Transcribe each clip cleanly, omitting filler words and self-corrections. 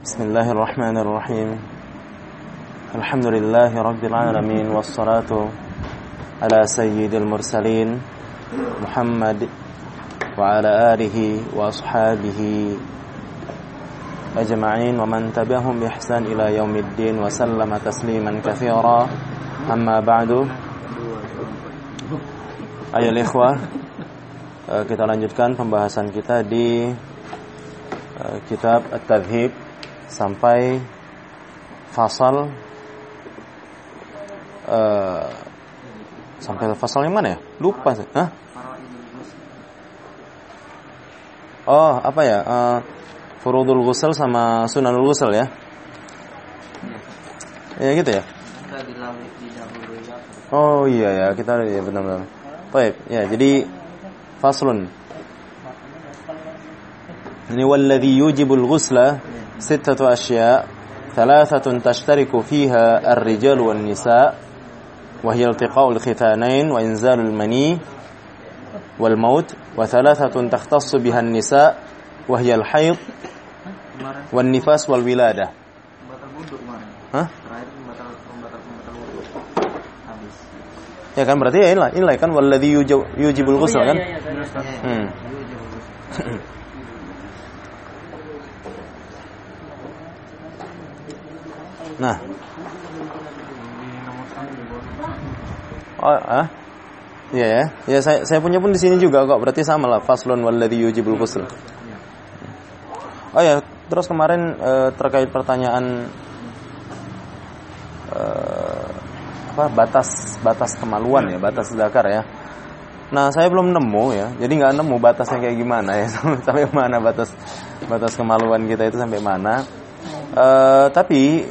Bismillahirrahmanirrahim. Alhamdulillahi rabbil alamin, wassalatu ala sayyidil mursalin Muhammad wa ala alihi wa ashabihi ajma'in wa man tabi'ahum bi ihsan ila yaumiddin wa sallama tasliman katsira. Amma ba'du. Ayo ikhwah, kita lanjutkan pembahasan kita di kitab At-Tadhhib sampai fasal sampai fasal yang mana ya? Lupa. Hah? Oh, apa ya? Furudul ghusl sama sunanul ghusl ya? Ya gitu ya? Oh iya ya, kita ya benar-benar. Baik, ya jadi faslun. Ini walladhi yujibul ghusla sittatu asya', thalathatun tashtariku fiha ar-rijal wan nisa' wa hiya iltiqa'ul khitanain wa inzalul mani wal maut, wa thalathatun takhtassu biha an-nisa' wa hiya al-hayd wan nifas wal wiladah. Hah? Ya kan berarti ya inilah kan walladhi yujibul ghusl kan? Nah. Oh, iya ya. Ya saya punya pun di sini juga kok. Berarti sama lah, faslun walladzi yujibul ghusl. Oh ya, terus kemarin terkait pertanyaan batas kemaluan ya, batas zakar ya. Nah, saya belum nemu ya. Jadi enggak nemu batasnya kayak gimana ya. Sampai mana batas kemaluan kita itu sampai mana? Tapi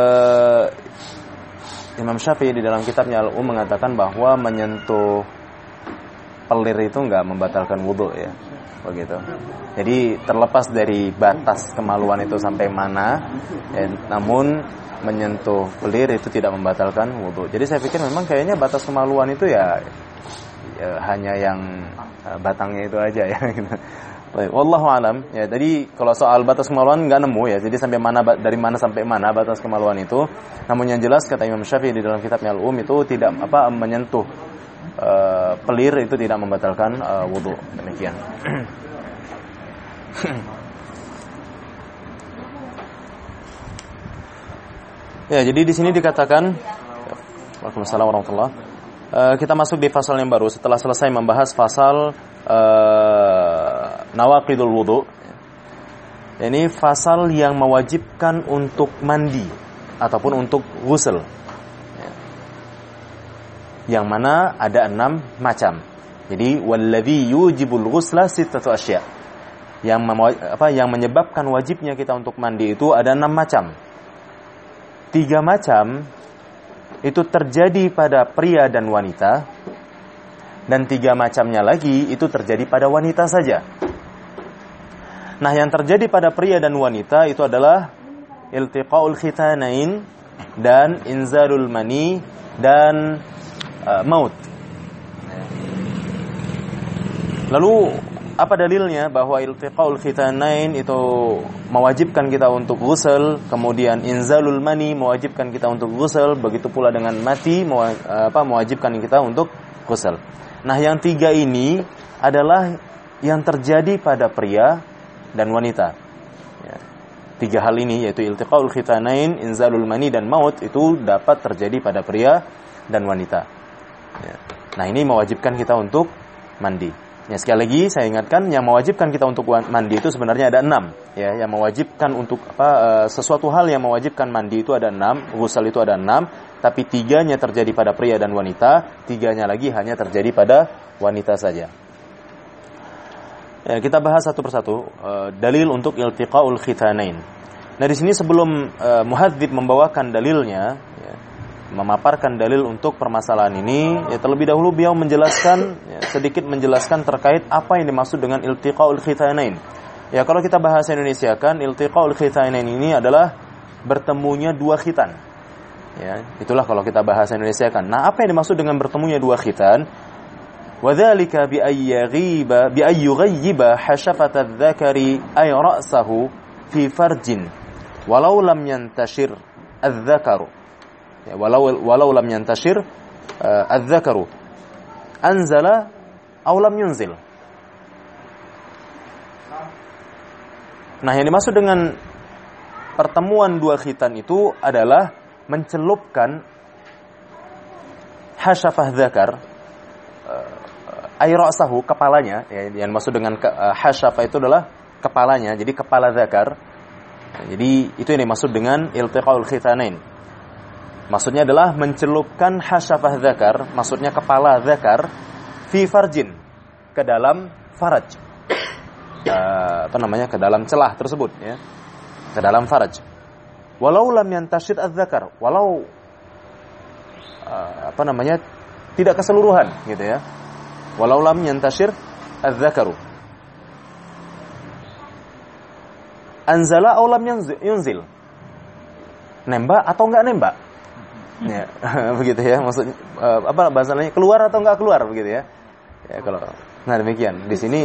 Imam Syafi'i di dalam kitabnya Al-Um mengatakan bahwa menyentuh pelir itu enggak membatalkan wudu ya, begitu. Jadi terlepas dari batas kemaluan itu sampai mana, ya, namun menyentuh pelir itu tidak membatalkan wudu. Jadi saya pikir memang kayaknya batas kemaluan itu ya hanya yang batangnya itu aja ya. Baik, wallahu alam. Ya, tadi kalau soal batas kemaluan enggak nemu ya. Jadi sampai mana, dari mana sampai mana batas kemaluan itu. Namun yang jelas kata Imam Syafi'i di dalam kitabnya Al-Um itu tidak menyentuh pelir itu tidak membatalkan wudu. Demikian. Ya, jadi di sini dikatakan Waalaikumsalam warahmatullahi. Kita masuk di fasal yang baru setelah selesai membahas fasal nawaqidul wudu. Ini fasal yang mewajibkan untuk mandi ataupun untuk ghusl. Yang mana ada 6 macam. Jadi walladzi yujibul ghusla sittatu asya'. Yang menyebabkan wajibnya kita untuk mandi itu ada 6 macam. 3 macam itu terjadi pada pria dan wanita, dan 3 macamnya lagi itu terjadi pada wanita saja. Nah, yang terjadi pada pria dan wanita itu adalah iltiqa'ul khitanain dan inzalul mani dan maut. Lalu apa dalilnya bahwa iltiqa'ul khitanain itu mewajibkan kita untuk ghusl, kemudian inzalul mani mewajibkan kita untuk ghusl, begitu pula dengan mati mewajibkan kita untuk ghusl. Nah, yang 3 ini adalah yang terjadi pada pria dan wanita. Ya. 3 hal ini yaitu iltiqa'ul khitanain, inzalul mani dan maut itu dapat terjadi pada pria dan wanita. Ya. Nah, ini mewajibkan kita untuk mandi. Ya, sekali lagi saya ingatkan, yang mewajibkan kita untuk mandi itu sebenarnya ada 6. Ya, yang mewajibkan untuk sesuatu hal yang mewajibkan mandi itu ada 6, ghusl itu ada 6, tapi 3-nya terjadi pada pria dan wanita, 3-nya lagi hanya terjadi pada wanita saja. Ya, kita bahas satu persatu dalil untuk iltiqa'ul khitanain. Nah, di sini sebelum muhadzib membawakan dalilnya, ya, memaparkan dalil untuk permasalahan ini, ya, terlebih dahulu beliau sedikit menjelaskan terkait apa yang dimaksud dengan iltiqa'ul khitanain. Ya, kalau kita bahasa Indonesia kan iltiqa'ul khitanain ini adalah bertemunya 2 khitan. Ya, itulah kalau kita bahasa Indonesia kan. Nah, apa yang dimaksud dengan bertemunya 2 khitan? Wadzalika bi ayyughiba hashafata dzakari ay ra'sahu fi farjin walau lam yantashir adz-dzakaru. Ya, walau lam yantashir adz-dzakaru anzala aw lam yunzil. Nah, yang dimaksud dengan pertemuan dua khitan itu adalah mencelupkan hasyafah dzakar, ay ra'sahu, kepalanya, ya, yang dimaksud dengan hasyafah itu adalah kepalanya, jadi kepala dzakar. Jadi itu yang dimaksud dengan iltiqaul khitanain. Maksudnya adalah mencelupkan hasyafah dzakar, maksudnya kepala dzakar, fi farjin, ke dalam faraj. Ke dalam celah tersebut, ya, ke dalam faraj. Walau lam yantashir adz-dzakar, walau tidak keseluruhan, gitu ya. Walau lam yantashir adz-dzakaru anzala aw lam yunzil, nembak atau enggak nembak, ya. Begitu ya, maksudnya bahasanya keluar atau enggak keluar, begitu ya. Ya, kalau nah demikian di sini.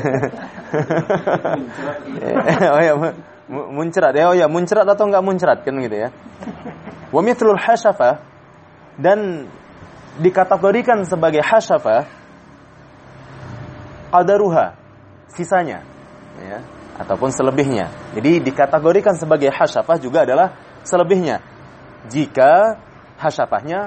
Oh ya, muncrat ya, oh ya, muncrat atau enggak muncrat, kan gitu ya. Wa mithlul hasyafah, dan dikategorikan sebagai hasyafah qadaruha, sisanya, ya, ataupun selebihnya. Jadi dikategorikan sebagai hasyafah juga adalah selebihnya. Jika hasyafahnya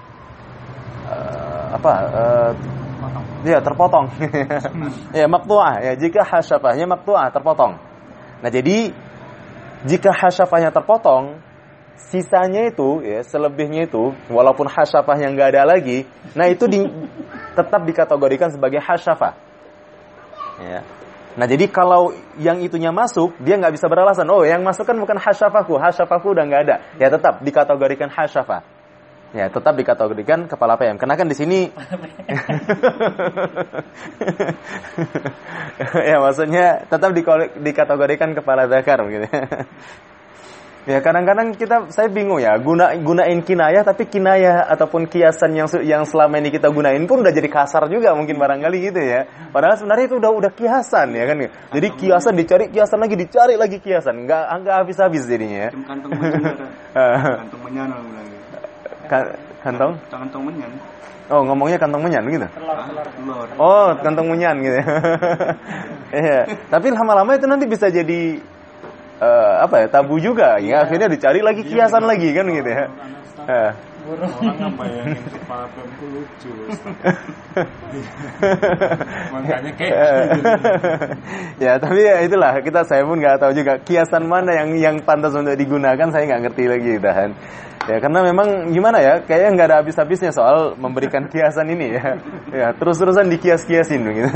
terpotong. Ya, maqtu'ah, ya, jika hasyafahnya maqtu'ah, terpotong. Nah, jadi jika hasyafahnya terpotong, sisanya itu, ya, selebihnya itu, walaupun hasyafahnya enggak ada lagi, nah itu tetap dikategorikan sebagai hasyafah. Ya. Nah, jadi kalau yang itunya masuk, dia enggak bisa beralasan, oh, yang masuk kan bukan hasyafahku udah enggak ada. Ya, tetap dikategorikan hasyafah. Ya, tetap dikategorikan kepala PM. Karena kan di sini ya, maksudnya tetap dikategorikan kepala dzakar gitu. Ya, kadang-kadang saya bingung ya, gunain kinayah, tapi kinayah ataupun kiasan yang selama ini kita gunain pun udah jadi kasar juga mungkin barangkali gitu ya. Padahal sebenarnya itu udah kiasan ya kan. Jadi kiasan dicari lagi kiasan, enggak habis-habis jadinya ya. Kantong menyan. Kantong menyan lagi. Kantong menyan. Oh, ngomongnya kantong menyan gitu. Telur. Oh, kantong menyan gitu. Iya. Tapi lama-lama itu nanti bisa jadi tabu juga. Ya, akhirnya dicari lagi kiasan lagi kan gitu ya. Orang ngebayangin kepala pemku lucu. Makanya kayak ya, tapi ya itulah, saya pun nggak tahu juga kiasan mana yang pantas untuk digunakan, saya nggak ngerti lagi kan. Ya, karena memang gimana ya, kayaknya nggak ada habis-habisnya soal memberikan kiasan ini ya. Ya, terus-terusan dikias-kiasin gitu.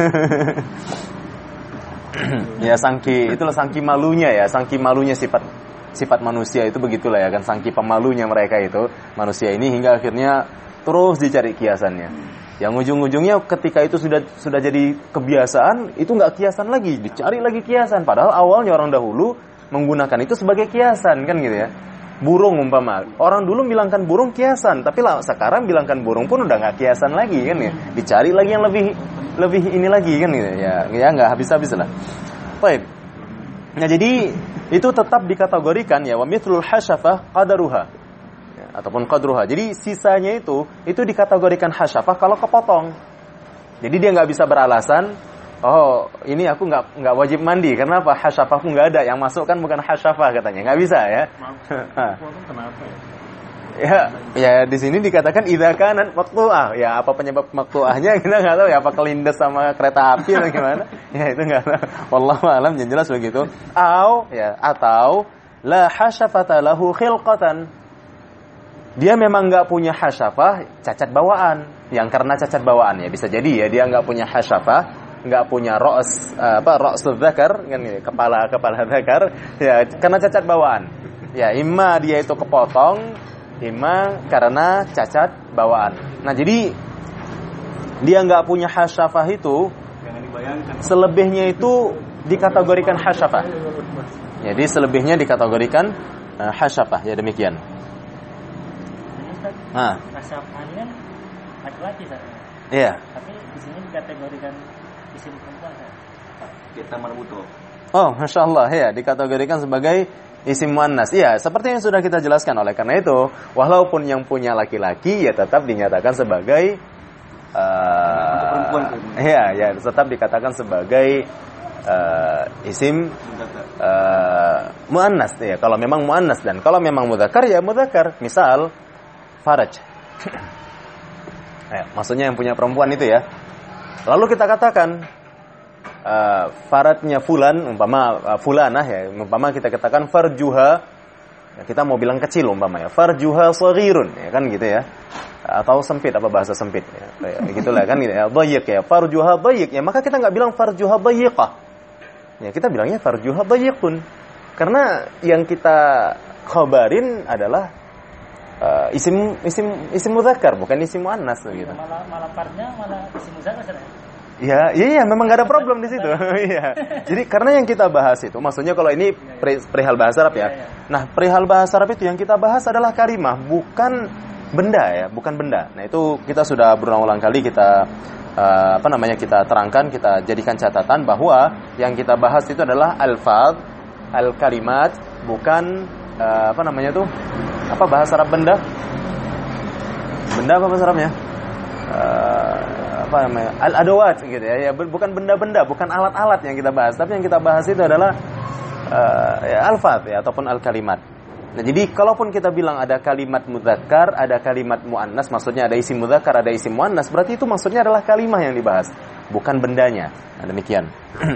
Ya, itulah sangki malunya ya, sangki malunya sifat manusia itu begitulah ya kan, sangki pemalunya mereka itu manusia ini, hingga akhirnya terus dicari kiasannya. Yang ujung-ujungnya ketika itu sudah jadi kebiasaan, itu nggak kiasan lagi, dicari lagi kiasan. Padahal awalnya orang dahulu menggunakan itu sebagai kiasan kan gitu ya. Burung umpama, orang dulu bilangkan burung kiasan, tapi sekarang bilangkan burung pun udah nggak kiasan lagi kan ya. Dicari lagi yang lebih ini lagi kan gitu ya. Ya nggak habis-habis lah. Baik. Nah, jadi itu tetap dikategorikan ya, wa mithlul hasyafah qadaruha, ya, ataupun qadruha. Jadi sisanya itu dikategorikan hasyafah kalau kepotong. Jadi dia nggak bisa beralasan, oh, ini aku nggak wajib mandi karena apa? Hasyafahku nggak ada, yang masuk kan bukan hasyafah katanya, nggak bisa ya. Kenapa Ya di sini dikatakan idza kanat maqtu'ah. Ya, apa penyebab maqtu'ahnya kita nggak tahu ya, apa kelindes sama kereta api atau gimana? Ya, itu nggak tahu. Wallahu a'lam, yang jelas begitu. Atau la hasyafata lahu khilqatan. Dia memang nggak punya hasyafah, cacat bawaan. Yang karena cacat bawaan ya bisa jadi ya, dia nggak punya hasyafah, nggak punya ra'sul dzakar kan, kepala dzakar ya, karena cacat bawaan. Ya, imma dia itu kepotong, imma karena cacat bawaan. Nah, jadi dia nggak punya hasyafah itu, selebihnya itu dikategorikan hasyafah. Jadi selebihnya dikategorikan hasyafah. Ya, demikian. Nah, hasyafahnya laki-laki kan? Iya. Tapi di sini dikategorikan isim perempuan kan? Kita marbuto. Oh, Masya Allah, ya, dikategorikan sebagai isim muannas. Iya, seperti yang sudah kita jelaskan. Oleh karena itu, walaupun yang punya laki-laki ya tetap dinyatakan sebagai ya tetap dikatakan sebagai isim muannas ya, kalau memang muannas. Dan kalau memang mudzakkar ya mudzakkar. Misal faraj. Ya, maksudnya yang punya perempuan itu ya. Lalu kita katakan faradnya fulan, umpama fulanah ya, umpama kita katakan farjuha, ya, kita mau bilang kecil umpama ya, farjuha shaghirun ya kan gitu ya, atau sempit, apa bahasa sempit ya, gitulah kan gitu ya, dhayiq ya, farjuha dhayiq ya, maka kita nggak bilang farjuha dhayiqah ya, kita bilangnya farjuha dhayiqun, karena yang kita khabarin adalah isim mudzakkar, bukan isim muannas gitu. Malah partnya malah isim mudzakkar ya. Iya, memang gak ada problem di situ. Iya. Jadi karena yang kita bahas itu, maksudnya kalau ini perihal bahasa Arab ya. Nah, perihal bahasa Arab itu yang kita bahas adalah kalimah, bukan benda ya, bukan benda. Nah, itu kita sudah berulang-ulang kali kita kita terangkan, kita jadikan catatan bahwa yang kita bahas itu adalah alfaz, al-kalimat, bukan apa bahasa Arab benda? Benda apa bahasa Arabnya? Al-adawat gitu ya, bukan benda-benda, bukan alat-alat yang kita bahas, tapi yang kita bahas itu adalah alfaz ya, ataupun al-kalimat. Nah, jadi kalaupun kita bilang ada kalimat mudzakkar, ada kalimat muannas, maksudnya ada isim mudzakkar, ada isim muannas, berarti itu maksudnya adalah kalimah yang dibahas, bukan bendanya. Nah, demikian.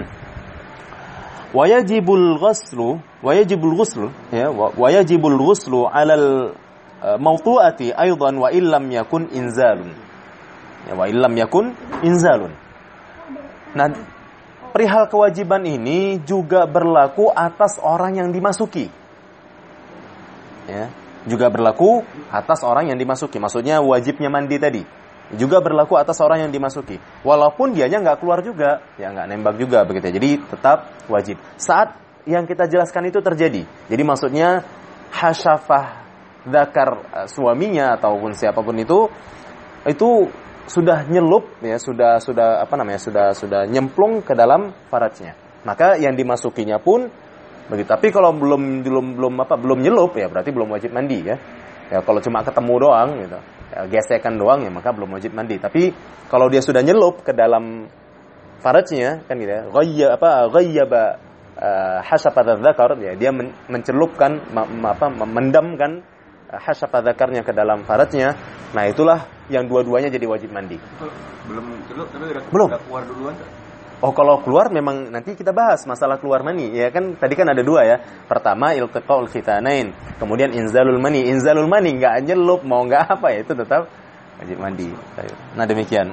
Wajibul ghuslu ya, wajibul ghuslu 'alal mawtu'ati aidan wa illam yakun inzalun. Ya, wa illam yakun inzalun. Nah, perihal kewajiban ini juga berlaku atas orang yang dimasuki. Ya, juga berlaku atas orang yang dimasuki. Maksudnya wajibnya mandi tadi juga berlaku atas orang yang dimasuki. Walaupun dianya nggak keluar juga, ya nggak nembak juga begitu. Jadi tetap wajib. Saat yang kita jelaskan itu terjadi. Jadi maksudnya hasyafah dzakar suaminya ataupun siapapun itu sudah nyelup ya, sudah nyemplung ke dalam farajnya. Maka yang dimasukinya pun begitu. Tapi kalau belum nyelup ya berarti belum wajib mandi ya. Ya kalau cuma ketemu doang gitu, ya, gesekan doang ya maka belum wajib mandi. Tapi kalau dia sudah nyelup ke dalam farajnya kan gitu ya, ghayyaba hasyafa dzakar ya, dia mencelupkan mendamkan hasyafa dzakarnya ke dalam farajnya. Nah, itulah yang dua-duanya jadi wajib mandi. Belum celup tapi udah keluar duluan. Oh, kalau keluar memang nanti kita bahas masalah keluar mani. Ya kan tadi kan ada dua ya. Pertama iltiqaul khitanain, kemudian inzalul mani. Inzalul mani enggak nyelup mau enggak apa ya, itu tetap wajib mandi. Nah, demikian.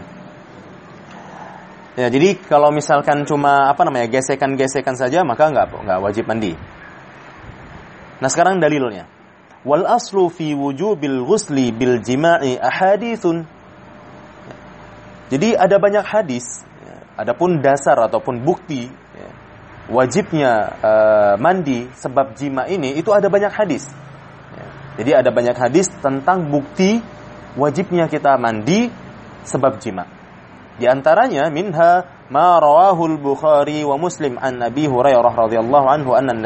Ya, jadi kalau misalkan cuma gesekan-gesekan saja maka enggak wajib mandi. Nah, sekarang dalilnya. Wal aslu fi wujubil ghusli bil jima'i ahaditsun. Jadi ada banyak hadis. Adapun dasar ataupun bukti wajibnya mandi sebab jima ini itu ada banyak hadis. Jadi ada banyak hadis tentang bukti wajibnya kita mandi sebab jima. Di antaranya minha ma rawahul Bukhari wa Muslim an Abi Hurairah radhiyallahu anhu anna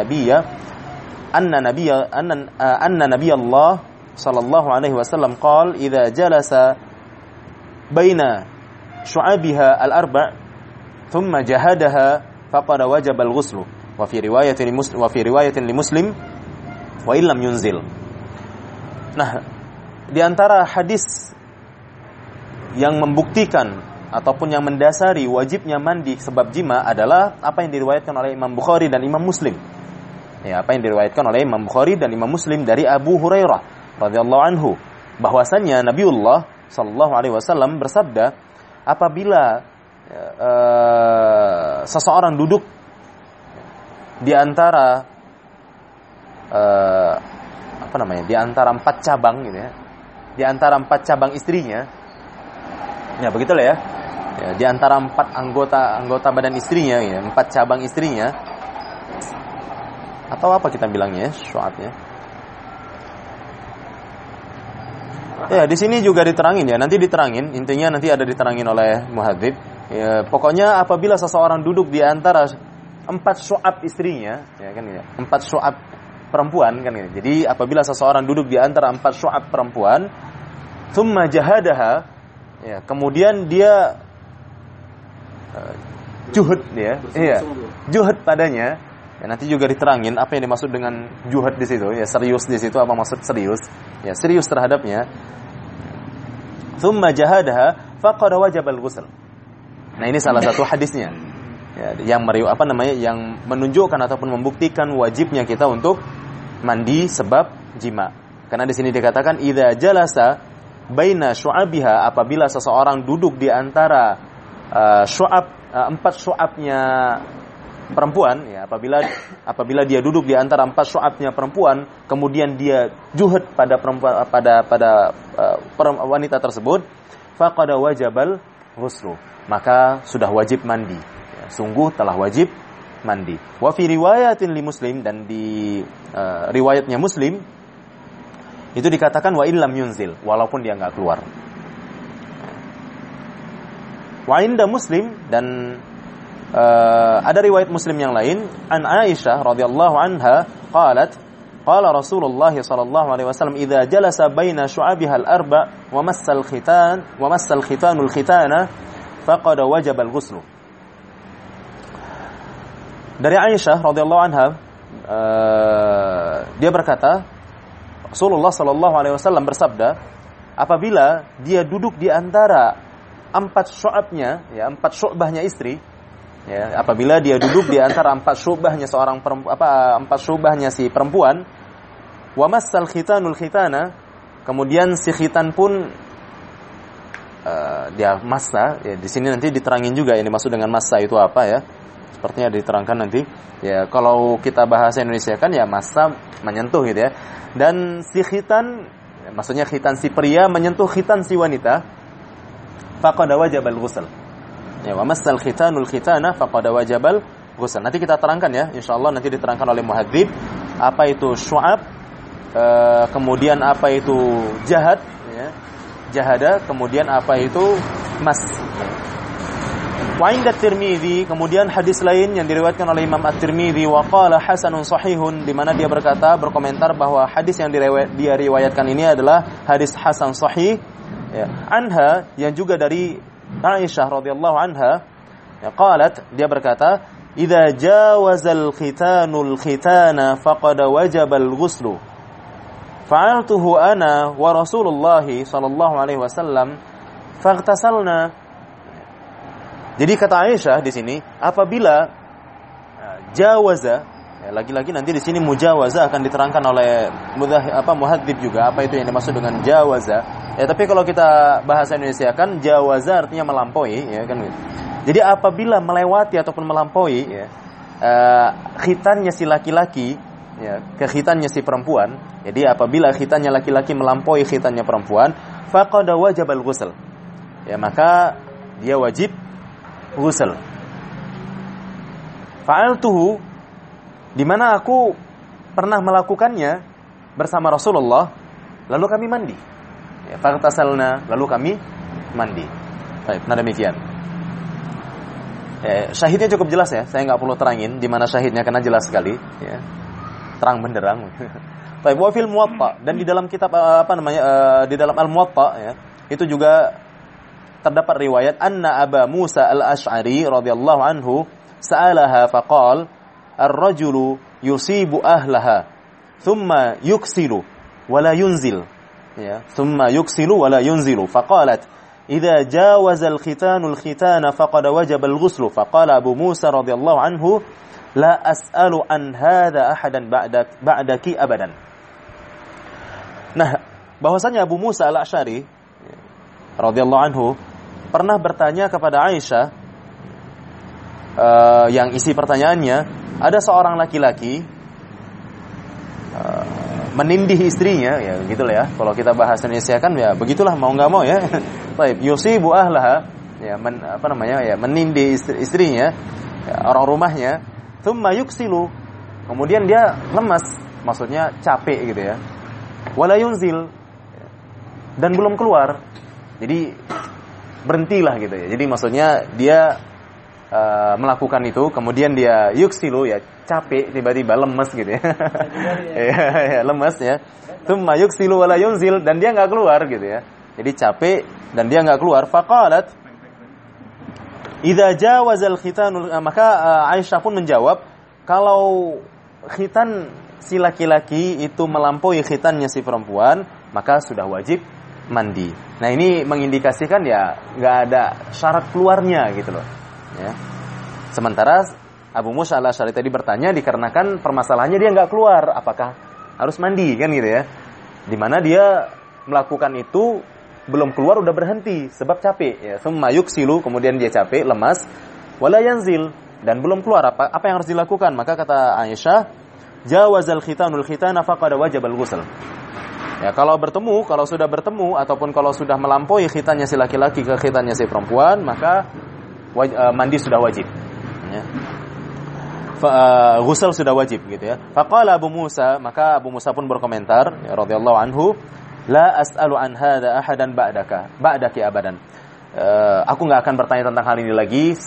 Nabiy Allah sallallahu alaihi wasallam qala idza jalasa baina syu'abiha al-arba' thumma jahadaha faqad wajaba al-ghuslu wa fi riwayatin li Muslim wa illam yunzil. Nah, di antara hadis yang membuktikan ataupun yang mendasari wajibnya mandi sebab jima adalah apa yang diriwayatkan oleh Imam Bukhari dan Imam Muslim. Ya, apa yang diriwayatkan oleh Imam Bukhari dan Imam Muslim dari Abu Hurairah radhiyallahu anhu bahwasannya Nabiullah sallallahu alaihi wasallam bersabda, apabila seseorang duduk di antara di antara 4 cabang gitu ya, di antara 4 cabang istrinya, ya begitulah ya, di antara 4 anggota badan istrinya, ya, 4 cabang istrinya, atau apa kita bilangnya, syu'abnya. Ya, di sini juga diterangin ya, nanti diterangin, intinya nanti ada diterangin oleh muhadzib. Ya, pokoknya apabila seseorang duduk di antara 4 syu'ab istrinya, ya kan ya. 4 syu'ab perempuan kan ya. Jadi apabila seseorang duduk di antara 4 syu'ab perempuan, thumma jahadaha, ya, kemudian dia juhud ya. Iya. Juhud padanya. Ya, nanti juga diterangin apa yang dimaksud dengan juhud di situ, ya, serius di situ apa maksud serius? Ya, serius terhadapnya. Thumma jahadaha faqad wajabal ghusl. Nah, ini salah satu hadisnya. Ya, yang yang menunjukkan ataupun membuktikan wajibnya kita untuk mandi sebab jima. Karena di sini dikatakan idza jalasa baina syu'abiha, apabila seseorang duduk di antara syu'ab 4 syu'abnya perempuan, ya, apabila dia duduk di antara 4 syu'abnya perempuan, kemudian dia juhud pada perempuan pada wanita tersebut, faqad wajabal ghuslu, maka sudah wajib mandi. Ya, sungguh telah wajib mandi. Wa fi riwayatin li Muslim, dan di riwayatnya Muslim itu dikatakan wa illam yunzil, walaupun dia enggak keluar. Wa inda Muslim, dan ada riwayat Muslim yang lain, an Aisyah radhiyallahu anha qalat qala Rasulullah sallallahu alaihi wasallam idza jalasa baina syu'abiha al-arba' wa massal khitanul khitana faqad wajaba al-ghusl. Dari Aisyah radhiyallahu anha, dia berkata, Rasulullah sallallahu alaihi wasallam bersabda, apabila dia duduk di antara 4 syu'abnya, ya, 4 syu'bahnya istri, ya, apabila dia duduk di antara 4 syu'bahnya seorang perempuan, 4 syu'bahnya si perempuan, wa massal khitanul khitana, kemudian si khitan pun dia massa, ya, di sini nanti diterangin juga ini maksud dengan massa itu apa, ya. Sepertinya diterangkan nanti. Ya, kalau kita bahasa Indonesia kan ya massa menyentuh gitu ya. Dan si khitan, ya, maksudnya khitan si pria menyentuh khitan si wanita, faqad wajabal ghusl. Ya, wa massal khitanul khitana faqad wajabal ghusl. Nanti kita terangkan ya, insyaallah nanti diterangkan oleh muhadzib apa itu syu'ab, kemudian apa itu jahad, ya. Jahada, kemudian apa itu mas. Wa inda Tirmidzi, kemudian hadis lain yang diriwayatkan oleh Imam At-Tirmidzi, wa qala hasanun sahihun, di mana dia berkomentar bahwa hadis yang dia riwayatkan ini adalah hadis hasan sahih, ya. Anha, yang juga dari Aisyah radhiyallahu anha, ya, qalat, dia berkata, idza jawazal khitanul khitana faqad wajabal ghuslu. Fa'altuhu ana wa Rasulullah sallallahu alaihi wasallam faghtasalna. Jadi kata Aisyah di sini, apabila jawaza, ya, lagi-lagi nanti di sini mujawaza akan diterangkan oleh muhadzib juga apa itu yang dimaksud dengan jawaza. Ya, tapi kalau kita bahasa Indonesia kan jawaza artinya melampaui, ya kan. Jadi apabila melewati ataupun melampaui, ya, khitannya si laki-laki, ya, ke khitannya si perempuan. Jadi apabila khitannya laki-laki melampaui khitannya perempuan, faqad wajabal ghusl. Ya, maka dia wajib ghusl. Fa'altuhu, di mana aku pernah melakukannya bersama Rasulullah, lalu kami mandi. Ya, faghtasalna, lalu kami mandi. Baik, nah demikian. Syahidnya cukup jelas ya, saya nggak perlu terangin di mana syahidnya karena jelas sekali, ya. Terang benderang. Baik, wa fil Muwatta, dan di dalam kitab di dalam Al-Muwatta, ya, itu juga terdapat riwayat anna Aba Musa al-Ash'ari radhiyallahu anhu sa'alaha faqal ar-rajulu yusibu ahlaha thumma yuksilu wa la yunzil, ya, thumma yuksilu wa la yunzilu, faqalat idza jawaza al-khitanu al-khitana faqad wajaba al-ghuslu, faqala Abu Musa radhiyallahu anhu la as'alu an hadha ahadan ba'daki abadan. Nah, bahwasanya Abu Musa al-Ash'ari radhiyallahu anhu pernah bertanya kepada Aisyah, yang isi pertanyaannya, ada seorang laki-laki menindih istrinya, ya gitulah ya. Kalau kita bahas Indonesia kan ya begitulah, mau enggak mau ya. Baik, yusibu ahlaha, ya, menindih istrinya, ya, orang rumahnya, thumma yuksilu, kemudian dia lemas, maksudnya capek gitu ya. Wala yunzil, dan belum keluar. Jadi berhentilah gitu ya. Jadi maksudnya dia melakukan itu, kemudian dia yuksilu ya, capek, tiba-tiba lemes gitu ya. Ya, lemes ya. Tsumma yuksilu wala yunzil, dan dia enggak keluar gitu ya. Jadi capek dan dia enggak keluar. Faqalat idza jawazal khitanul, maka Aisyah pun menjawab, kalau khitan si laki-laki itu melampaui khitannya si perempuan, maka sudah wajib mandi. Nah, ini mengindikasikan ya enggak ada syarat keluarnya gitu loh. Ya. Sementara Abu Musa al-Asy'ari tadi bertanya dikarenakan permasalahannya dia nggak keluar, apakah harus mandi kan gitu ya? Dimana dia melakukan itu belum keluar udah berhenti sebab capek ya. Tsumma yuksilu, kemudian dia capek, lemas, wala yanzil, dan belum keluar, apa yang harus dilakukan? Maka kata Aisyah, jawazal khitanul khitana faqad wajabal ghusl. Ya, kalau sudah bertemu ataupun kalau sudah melampaui khitannya si laki-laki ke khitannya si perempuan, maka mandi sudah wajib. Ya. Ghusl sudah wajib gitu ya. Faqala Abu Musa, maka Abu Musa pun berkomentar ya, radhiyallahu anhu, la as'alu an hadza ahadan ba'daki abadan. Aku enggak akan bertanya tentang hal ini lagi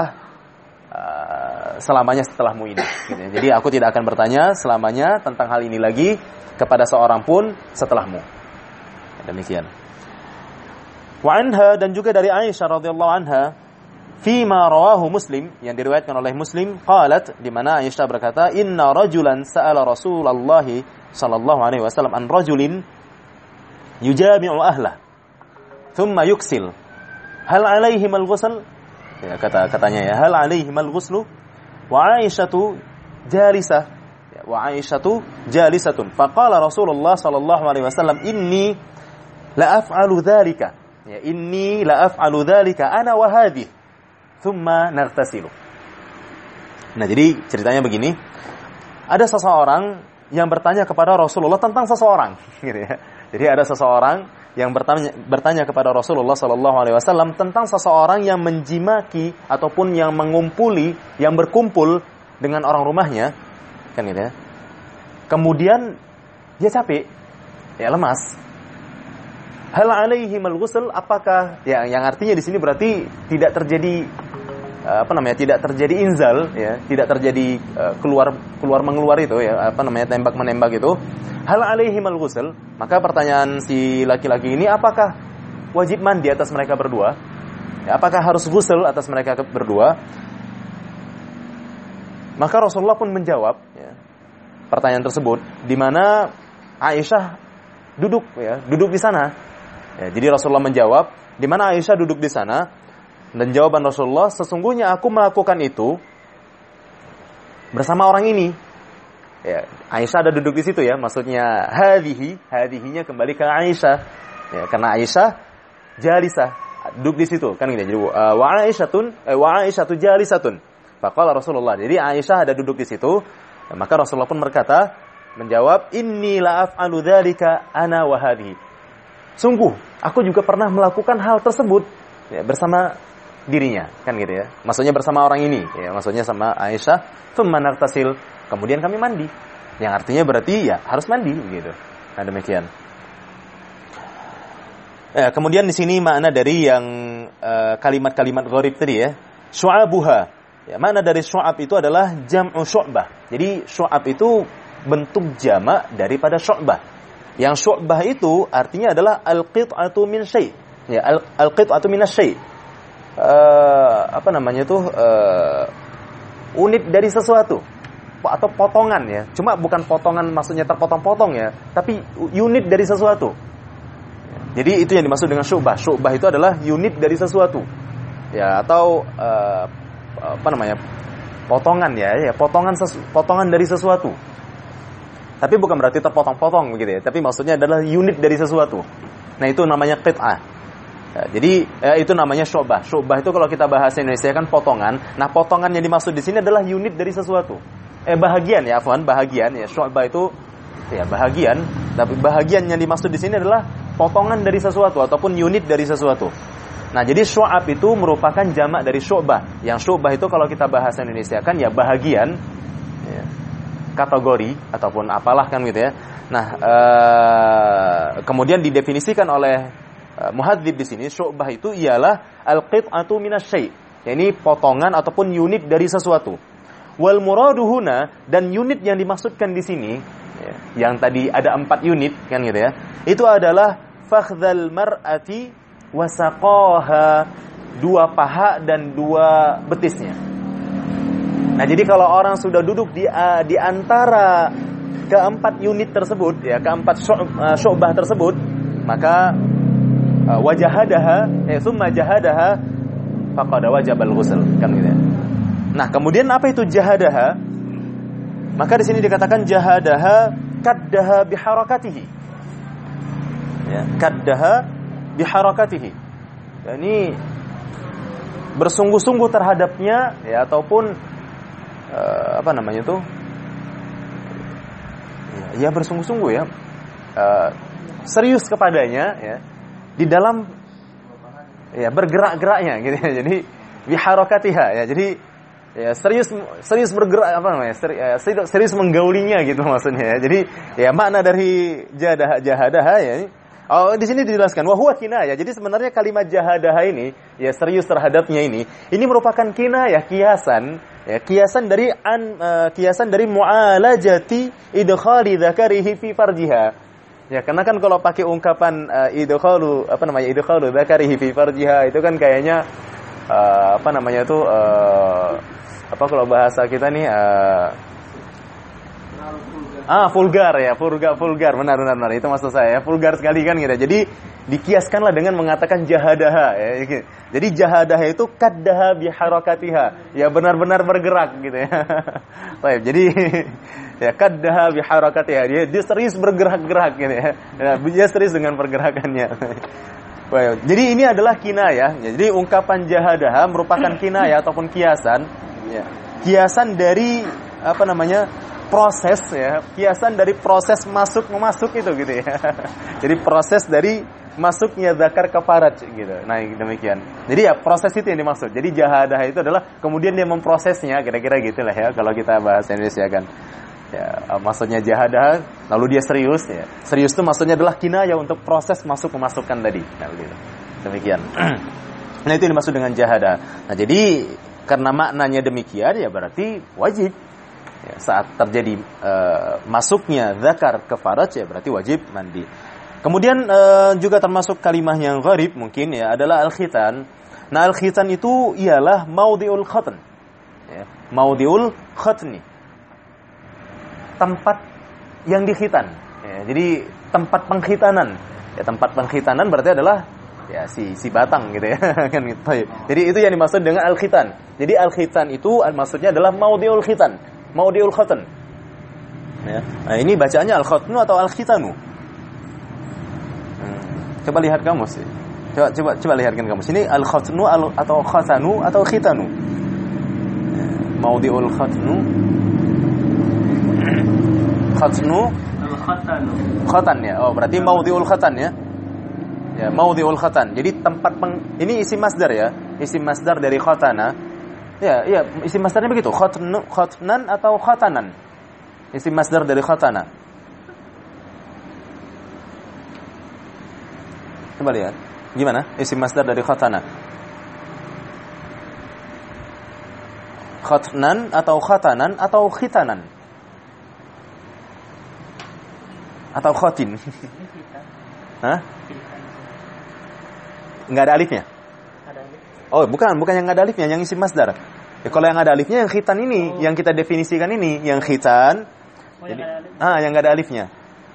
selamanya setelahmu ini gitu ya. Jadi aku tidak akan bertanya selamanya tentang hal ini lagi kepada seorang pun setelahmu. Demikian. Wa anha, dan juga dari Aisyah radhiyallahu anha, fima rawahu Muslim, yang diriwayatkan oleh Muslim, qalat, di mana Aisyah berkata, inna rajulan sa'ala Rasulullah sallallahu alaihi wasallam an rajulin yujami'u ahlah thumma yuksil hal alaihi al-ghusl, ya, katanya ya, hal alaihi al-ghuslu wa Aisyatu jalisah, ya, wa Aisyatu jalisatun faqala Rasulullah sallallahu alaihi wasallam inni la af'alu dzalika, ya, inni la af'alu dzalika ana wa hadhihi thumma naghtasilu. Nah, jadi ceritanya begini. Ada seseorang yang bertanya kepada Rasulullah tentang seseorang, gitu ya. Jadi ada seseorang yang bertanya kepada Rasulullah sallallahu alaihi wasallam tentang seseorang yang menjimaki ataupun yang yang berkumpul dengan orang rumahnya, kan gitu ya. Kemudian dia capek, ya, lemas. Hal alaihi al-ghusl, apakah yang artinya di sini berarti tidak terjadi tidak terjadi inzal, ya, tidak terjadi keluar mengeluar itu, ya, tembak menembak itu. Hal alaihi al-ghusl, maka pertanyaan si laki-laki ini, apakah wajib mandi atas mereka berdua? Ya, apakah harus ghusl atas mereka berdua? Maka Rasulullah pun menjawab, ya, pertanyaan tersebut, di mana Aisyah duduk di sana. Ya, jadi Rasulullah menjawab, di mana Aisyah duduk di sana, dan jawaban Rasulullah, sesungguhnya aku melakukan itu bersama orang ini. Ya, Aisyah ada duduk di situ ya, maksudnya hadhihinya kembali ke Aisyah. Ya, karena Aisyah jalisah, duduk di situ kan gitu. Jadi wa Aisyatu jalisatun. Faqala Rasulullah. Jadi Aisyah ada duduk di situ, ya, maka Rasulullah pun menjawab, inni la af'alu dzalika ana wa hadhihi. Sungguh, aku juga pernah melakukan hal tersebut, ya, bersama dirinya, kan gitu ya. Maksudnya bersama orang ini, ya, maksudnya sama Aisyah. Tsumma nagtasil, kemudian kami mandi. Yang artinya berarti ya harus mandi gitu. Nah, demikian. Ya, kemudian di sini makna dari yang kalimat-kalimat gharib tadi ya. Syu'abuha. Ya, makna dari syu'ab itu adalah jam'u syu'bah. Jadi syu'ab itu bentuk jamak daripada syu'bah. Yang syu'bah itu artinya adalah al-qit'atu min syai'. Ya, al-qit'atu min asy-syai'. Unit dari sesuatu atau potongan, ya. Cuma bukan potongan maksudnya terpotong-potong ya, tapi unit dari sesuatu. Jadi itu yang dimaksud dengan syu'bah. Syu'bah itu adalah unit dari sesuatu. Ya, atau potongan ya, potongan dari sesuatu. Tapi bukan berarti terpotong-potong begitu ya, tapi maksudnya adalah unit dari sesuatu. Nah, itu namanya qit'ah. Ya, jadi itu namanya syu'bah. Syu'bah itu kalau kita bahasa Indonesia kan potongan. Nah, potongan yang dimaksud di sini adalah unit dari sesuatu. Bahagian ya, bahagian ya. Syu'bah itu ya bahagian, tapi bahagian yang dimaksud di sini adalah potongan dari sesuatu ataupun unit dari sesuatu. Nah, jadi syu'ab itu merupakan jamak dari syu'bah. Yang syu'bah itu kalau kita bahasa Indonesia kan ya bahagian, ya, kategori ataupun apalah kan gitu ya. Nah, kemudian didefinisikan oleh muhadzib di sini, syu'bah itu ialah al-qit'atu minasy-syai'. Ya, ini potongan ataupun unit dari sesuatu. Wal muradu huna, dan unit yang dimaksudkan di sini, ya, yang tadi ada 4 unit kan gitu ya. Itu adalah fakhdhal mar'ati wasaqaha, 2 paha dan 2 betisnya. Nah, jadi kalau orang sudah duduk di antara keempat unit tersebut, ya, keempat syu'bah tersebut, maka wajahadaha, summa jahadaha faqad wajabal ghusl, kan gitu ya. Nah, kemudian apa itu jahadaha? Maka di sini dikatakan jahadaha kaddaha biharakatihi. Ya, kaddaha biharakatihi. Ya, ini bersungguh-sungguh terhadapnya, ya, ataupun apa namanya itu? Ya, bersungguh-sungguh ya. Serius kepadanya, ya. Di dalam, ya, bergerak-geraknya gitu ya. Jadi biharakatiha, ya. Jadi ya serius bergerak, apa namanya? Serius menggaulinya gitu maksudnya ya. Jadi ya makna dari jahadaha ya. Oh, di sini dijelaskan wa huwa kinayah. Jadi sebenarnya kalimat jahadaha ini, ya, serius terhadapnya ini merupakan kinayah, kiasan dari mu'alajati idkhali dzakarihi fi farjiha. Ya, karena kan kalau pakai ungkapan idkhalu dzakarihi fi farjiha itu kan kayaknya kalau bahasa kita nih vulgar ya, vulgar, benar itu maksud saya ya, vulgar sekali kan gitu. Jadi dikiaskanlah dengan mengatakan jahadaha ya. Jadi jahadaha itu kaddaha biharakatiha, ya, benar-benar bergerak gitu ya. Baik, jadi ya kaddaha biharakatiha, dia serius bergerak-gerak gitu ya. Dia serius dengan pergerakannya. Baik, jadi ini adalah kinayah. Jadi ungkapan jahadaha merupakan kinayah ataupun kiasan, ya. Kiasan dari proses, ya, kiasan dari proses masuk-memasuk itu gitu ya. Jadi proses dari masuknya zakar ke faraj gitu. Nah, demikian. Jadi ya proses itu yang dimaksud. Jadi jahadah itu adalah kemudian dia memprosesnya, kira-kira gitulah ya kalau kita bahas Indonesia kan. Ya, maksudnya jahadah lalu dia serius ya. Serius itu maksudnya adalah kinayah untuk proses masuk-memasukkan tadi. Nah, begitu. Demikian. Nah, itu dimaksud dengan jahadah. Nah, jadi karena maknanya demikian ya berarti wajib. Ya, saat terjadi masuknya zakar ke faraj ya berarti wajib mandi. Kemudian juga termasuk kalimah yang gharib mungkin ya adalah al-khitan. Nah, al-khitan itu ialah maudhi'ul khatn. Ya, maudhi'ul khatni. Tempat yang dikhitan. Ya, jadi tempat pengkhitanan. Ya, tempat pengkhitanan berarti adalah ya si batang gitu ya kan gitu. Jadi itu yang dimaksud dengan al-khitan. Jadi al-khitan itu maksudnya adalah maudhi'ul khitan. Maudhi'ul khatn. Ya. Nah, ini bacaannya al-khatnu atau al-khitanu. Coba lihat kamus. Coba lihatkan kamus. Ini al-khatnu atau khatanu atau khitanu. Maudhi'ul khatnu. Khatnu al-khatanu. Khatan ya. Oh, berarti maudhi'ul khatan ya. Ya, maudhi'ul khatan. Jadi tempat ini isim masdar ya. Isim masdar dari khatana. Ya, isim masdarnya begitu. Khatnan atau khatanan. Isim masdar dari khatana. Coba lihat. Gimana? Isim masdar dari khatana. Khatnan atau khatanan atau khitanan. Atau khatin. Hah? Enggak ada alifnya? Oh, bukan yang ada alifnya, yang isim masdar. Ya, kalau yang ada alifnya yang khitan ini, yang kita definisikan ini, yang khitan. Jadi, yang enggak ada alifnya.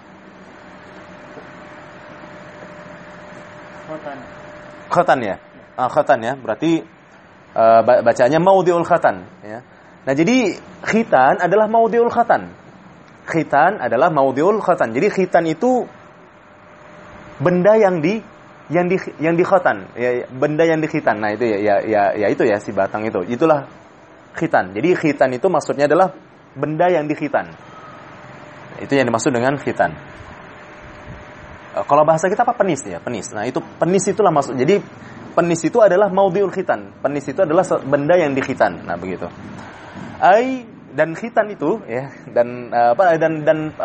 Khatan ya. Khatan ya, berarti bacanya maudhi'ul khatan ya. Nah, jadi khitan adalah maudhi'ul khatan. Khitan adalah maudhi'ul khatan. Jadi khitan itu benda yang di khatan, ya, benda yang di khitan. Nah, itu ya itu ya si batang itu. Itulah khitan. Jadi khitan itu maksudnya adalah benda yang di khitan. Itu yang dimaksud dengan khitan. Kalau bahasa kita apa? Penis ya, penis. Nah, itu penis itulah maksud. Jadi penis itu adalah maudhi'ul khitan. Penis itu adalah benda yang di khitan. Nah, begitu. Dan khitan itu ya, dan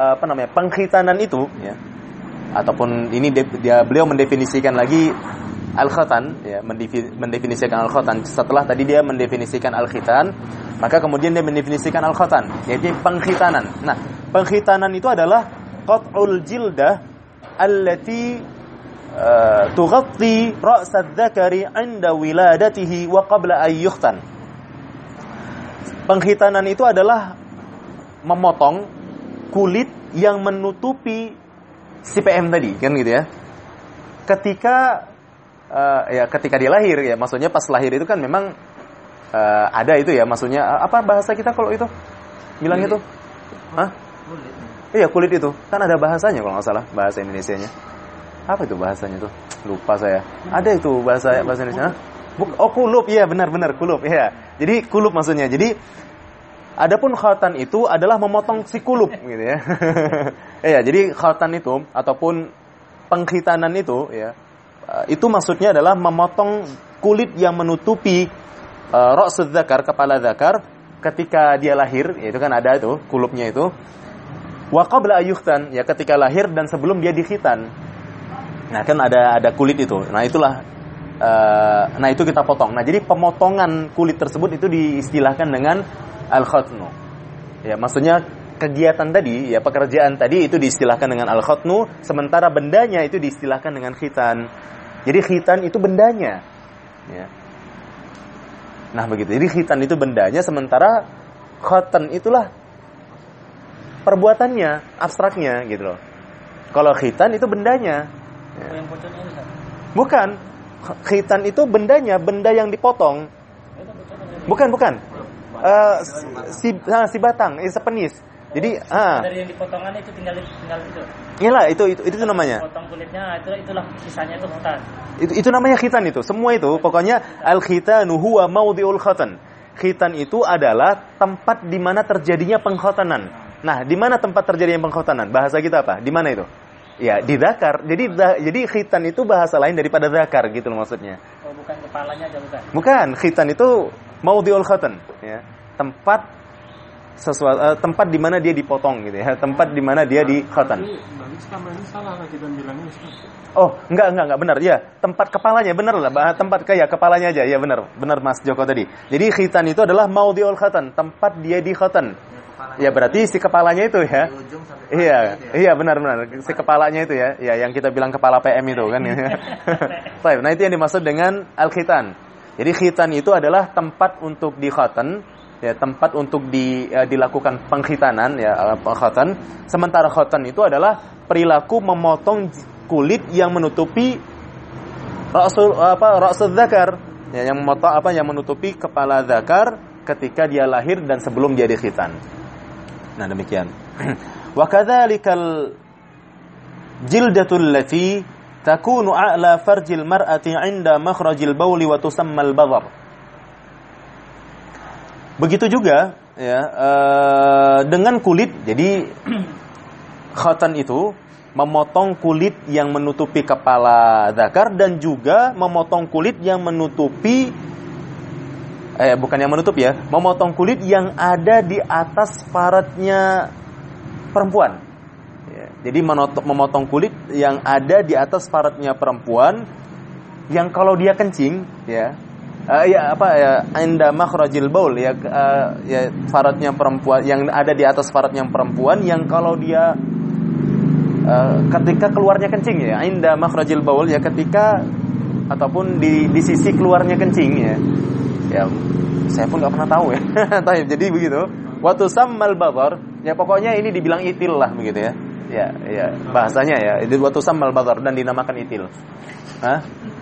pengkhitanan itu ya. Ataupun ini beliau mendefinisikan lagi al-khatan, ya, mendefinisikan al-khatan. Setelah tadi dia mendefinisikan al-khitan, maka kemudian dia mendefinisikan al-khatan, yaitu pengkhitanan. Nah, pengkhitanan itu adalah qat'ul jildah allati tughatti ra's adh-dhakari 'inda wiladatihi wa qabla an yukhtan. Pengkhitanan itu adalah memotong kulit yang menutupi si PM tadi, kan gitu ya. Ketika ketika dia lahir, ya, maksudnya pas lahir itu kan memang ada itu ya, maksudnya apa bahasa kita kalau itu bilangnya tuh? Hah? Kulit. Iya, kulit itu. Kan ada bahasanya kalau nggak salah, bahasa Indonesianya. Apa itu bahasanya tuh? Lupa saya. Ada itu bahasa Indonesia. Kulub, iya benar kulub, iya. Jadi kulub maksudnya. Jadi adapun khatan itu adalah memotong si kulub gitu ya. Iya, jadi khatan itu ataupun pengkhitanan itu ya, itu maksudnya adalah memotong kulit yang menutupi ra'sudz dzakar, kepala dzakar ketika dia lahir, itu kan ada itu kulubnya itu. Wa qabla ayyukhtan, ya ketika lahir dan sebelum dia dikhitan. Nah, kan ada kulit itu. Nah, itulah nah itu kita potong. Nah, jadi pemotongan kulit tersebut itu diistilahkan dengan al-khatnu. Ya, maksudnya kegiatan tadi, ya pekerjaan tadi itu diistilahkan dengan al-khatnu, sementara bendanya itu diistilahkan dengan khitan. Jadi khitan itu bendanya. Ya. Nah, begitu. Jadi khitan itu bendanya, sementara khatan itulah perbuatannya, abstraknya gitu loh. Kalau khitan itu bendanya. Ya. Yang potongnya itu kan? Bukan. Khitan itu bendanya, benda yang dipotong. Bukan. Si batang, sepenis. Jadi, dari yang dipotongan itu tinggal itu. Iyalah, itu namanya. Potong kulitnya, itulah sisanya itu khitan. Itu namanya khitan itu. Semua itu pokoknya al-khitanu huwa maudhi'ul khatan. Khitan itu adalah tempat di mana terjadinya pengkhatanan. Nah, di mana tempat terjadinya pengkhatanan? Bahasa kita apa? Di mana itu? Ya, di dzakar. Jadi khitan itu bahasa lain daripada dzakar gitu loh maksudnya. Oh, bukan kepalanya aja, bukan. Bukan, khitan itu maudhi'ul khatan, ya. Tempat di mana dia dipotong gitu ya. Tempat di mana dia di khatan. Berarti selama ini salah kita bilangnya. Oh, enggak benar. Ya, tempat kepalanya benar lah. Tempat kayak kepalanya aja. Ya benar Mas Joko tadi. Jadi khitan itu adalah maudhi'ul khatan, tempat dia di khatan. Ya berarti si kepalanya itu ya. Iya benar. Si kepalanya itu ya. Ya yang kita bilang kepala PM itu kan. Baik, nah itu yang dimaksud dengan al-khitan. Jadi khitan itu adalah tempat untuk di khatan, ya tempat untuk dilakukan pengkhitanan ya, khatan. Sementara khatan itu adalah perilaku memotong kulit yang menutupi ra'sul dzakar, ya yang menutupi kepala dzakar ketika dia lahir dan sebelum dia dikhitan. Nah, demikian. Wa kadzalikal jildatul lati takunu a'la farjil mar'ati 'inda makhrajil bauli wa tusammal badar. Begitu juga ya dengan kulit. Jadi khatan itu memotong kulit yang menutupi kepala dzakar dan juga memotong kulit yang menutupi memotong kulit yang ada di atas faradnya perempuan. Ya, jadi memotong kulit yang ada di atas faradnya perempuan yang kalau dia kencing, inda makhrajil baul faradnya perempuan yang ada di atas faradnya perempuan yang kalau dia ketika keluarnya kencing ya, inda makhrajil baul ya ketika ataupun di sisi keluarnya kencing ya. Ya, saya pun nggak pernah tahu ya. Jadi begitu. Waktu sammal badar, ya pokoknya ini dibilang itil lah begitu ya. Ya bahasanya ya. Itu waktu sammal badar dan dinamakan itil. Hah?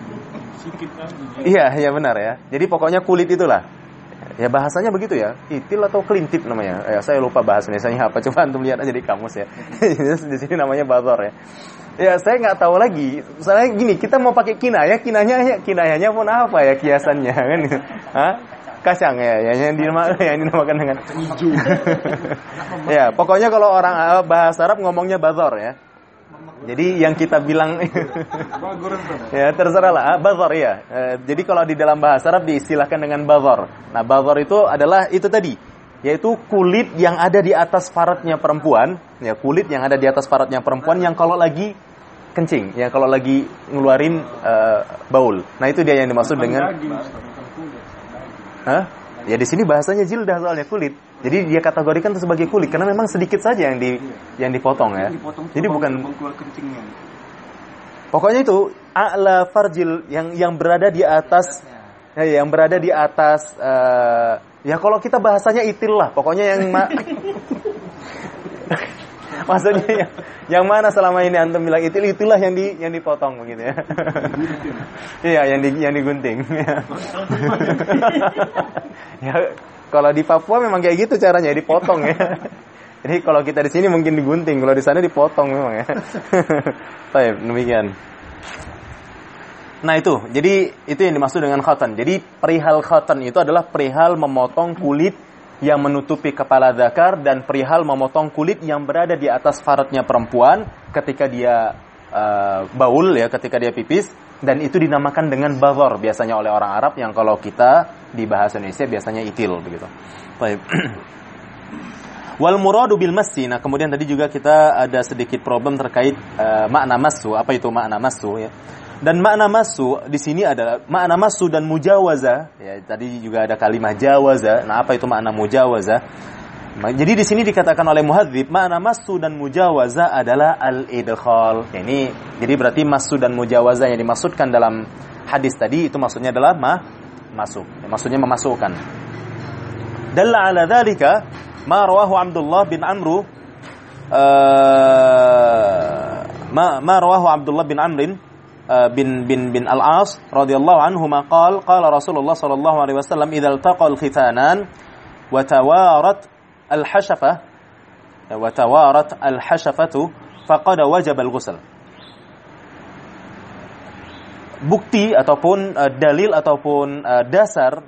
Iya benar ya. Jadi pokoknya kulit itulah. Ya bahasanya begitu ya. Itil atau kelintip namanya. Ya saya lupa bahasa Indonesianya apa. Coba antum lihat aja di kamus ya. Di sini namanya badar ya. Ya saya nggak tahu lagi. Soalnya gini, kita mau pakai kinayahnya pun apa ya kiasannya kan? Hah? Kacang ya, yang dinamakan dengan hijau. Ya, pokoknya kalau orang bahasa Arab ngomongnya bazar ya. Jadi yang kita bilang ya terserah lah, bazar ya. Jadi kalau di dalam bahasa Arab diistilahkan dengan bazar. Nah, bazar itu adalah itu tadi, yaitu kulit yang ada di atas faradnya perempuan, ya kulit yang ada di atas faradnya perempuan yang kalau lagi kencing, ya kalau lagi ngeluarin baul. Nah itu dia yang dimaksud dengan. Hah? Ya di sini bahasanya jildah soalnya kulit. Jadi dia kategorikan itu sebagai kulit karena memang sedikit saja yang dipotong ya. Jadi bukan. Pokoknya itu a'la farjil yang berada di atas, ya, yang berada di atas. Ya kalau kita bahasanya itil lah. Pokoknya yang maksudnya yang mana selama ini antum bilang itulah yang dipotong begitu ya. Iya, yang digunting. Ya, kalau di Papua memang kayak gitu caranya, dipotong ya. Jadi kalau kita di sini mungkin digunting, kalau di sana dipotong memang ya. Baik, demikian. Nah jadi itu yang dimaksud dengan khatan. Jadi perihal khatan itu adalah perihal memotong kulit yang menutupi kepala dzakar dan perihal memotong kulit yang berada di atas farjnya perempuan ketika dia baul ya, ketika dia pipis, dan itu dinamakan dengan badhar biasanya oleh orang Arab, yang kalau kita di bahasa Indonesia biasanya itil begitu. Baik. Wal muradu bil massi. Nah, kemudian tadi juga kita ada sedikit problem terkait makna massu. Apa itu makna massu ya? Dan makna massu di sini adalah makna massu dan mujawaza. Ya, tadi juga ada kalimat jawaza. Nah, apa itu makna mujawaza? Jadi di sini dikatakan oleh muhadzib, makna massu dan mujawaza adalah al-idkhal. Ya, ini jadi berarti massu dan mujawaza yang dimaksudkan dalam hadis tadi itu maksudnya adalah masuk. Ya, maksudnya memasukkan. Dalla ala dzalika ma rawahu Abdullah bin Amru ma rawahu Abdullah bin Amrin bin Al-As radhiyallahu anhuma qala Rasulullah sallallahu alaihi wasallam idza iltaqa al-khitanan wa tawarat al-hashafatu faqad wajaba al-ghusl. Bukti ataupun dalil ataupun dasar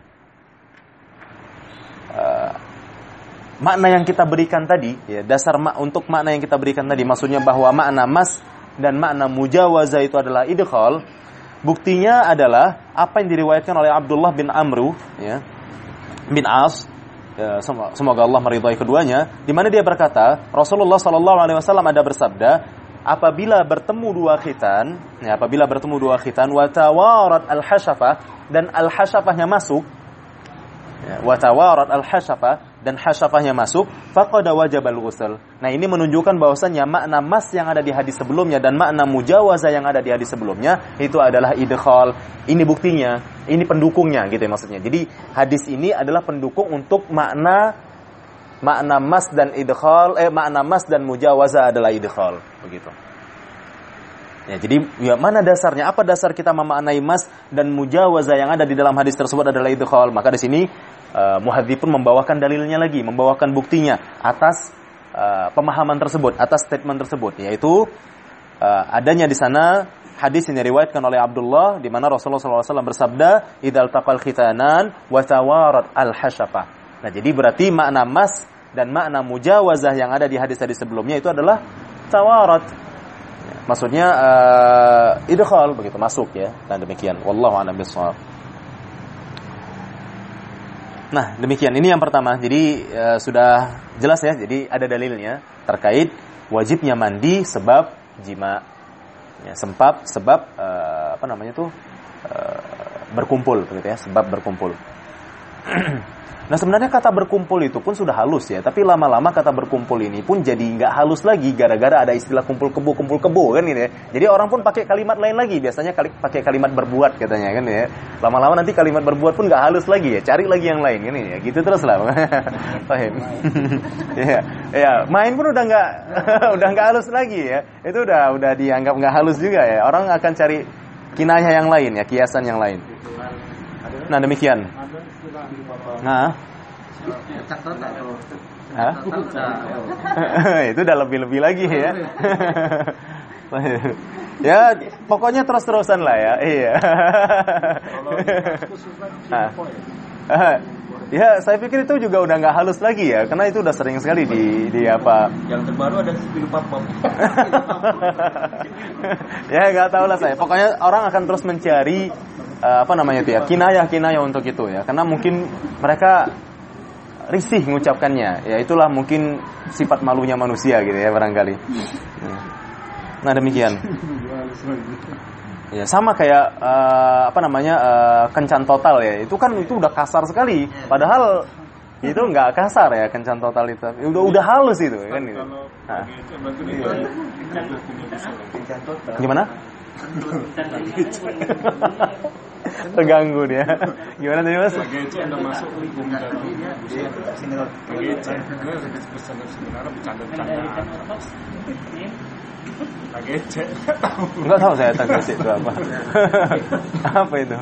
makna yang kita berikan tadi ya, dasar untuk makna yang kita berikan tadi, maksudnya bahwa makna mas dan makna mujawaza itu adalah idkhal. Buktinya adalah apa yang diriwayatkan oleh Abdullah bin Amru ya, bin As ya, semoga Allah meridhai keduanya, di mana dia berkata Rasulullah sallallahu alaihi wasallam ada bersabda, apabila bertemu dua khitan wa tawarat al-hashafah dan al-hashafahnya masuk ya, wa tawarat al-hashafah dan hasyafahnya masuk, faqad wajaba al-ghusl. Nah, ini menunjukkan bahwasannya makna mas yang ada di hadis sebelumnya dan makna mujawaza yang ada di hadis sebelumnya itu adalah idkhal. Ini buktinya, ini pendukungnya gitu ya maksudnya. Jadi hadis ini adalah pendukung untuk makna mas dan idkhal, makna mas dan mujawaza adalah idkhal, begitu. Ya, jadi ya, mana dasarnya? Apa dasar kita memaknai mas dan mujawaza yang ada di dalam hadis tersebut adalah idkhal? Maka di sini muhadzib pun membawakan dalilnya lagi, membawakan buktinya atas pemahaman tersebut, atas statement tersebut, yaitu adanya di sana hadis yang diriwayatkan oleh Abdullah di mana Rasulullah SAW bersabda, "Idzal taqal khitanan wa tawarat al-hashafah." Nah, jadi berarti makna mas dan makna mujawazah yang ada di hadis-hadis sebelumnya itu adalah tawarat. Maksudnya idkhal begitu, masuk ya. Nah, demikian. Wallahu a'lam bishawab. Nah, demikian. Ini yang pertama. Jadi sudah jelas ya. Jadi ada dalilnya terkait wajibnya mandi sebab jima. Ya, sebab berkumpul begitu ya, sebab berkumpul. Nah, sebenarnya kata berkumpul itu pun sudah halus ya, tapi lama-lama kata berkumpul ini pun jadi nggak halus lagi gara-gara ada istilah kumpul kebo kan gitu ya. Jadi orang pun pakai kalimat lain lagi, biasanya pakai kalimat berbuat katanya kan ya. Lama-lama nanti kalimat berbuat pun nggak halus lagi ya, cari lagi yang lain kan ya, gitu terus lah. Paham? Ya, main pun udah nggak halus lagi ya. Itu udah dianggap nggak halus juga ya. Orang akan cari kinayah yang lain ya, kiasan yang lain. Nah, demikian. Nah, itu udah lebih lagi ya. Ya, pokoknya terus-terusan lah ya. Iya. Ya, saya pikir itu juga udah nggak halus lagi ya, karena itu udah sering sekali di apa. Yang terbaru ada spilu papam. Ya, nggak tahu lah saya. Pokoknya orang akan terus mencari kinayah untuk itu ya, karena mungkin mereka risih mengucapkannya ya, itulah mungkin sifat malunya manusia gitu ya barangkali. Nah demikian. Ya sama kayak kencan total ya. Itu kan itu udah kasar sekali. Padahal itu nggak kasar ya kencan total itu. Udah halus itu kan gitu. Nah. Gimana? Terganggu dia. Gimana tadi Mas? Gece udah masuk hukum jatuh. Gece sebenarnya bercanda-bercandaan. Gece. Enggak tahu saya gece itu apa. Apa itu?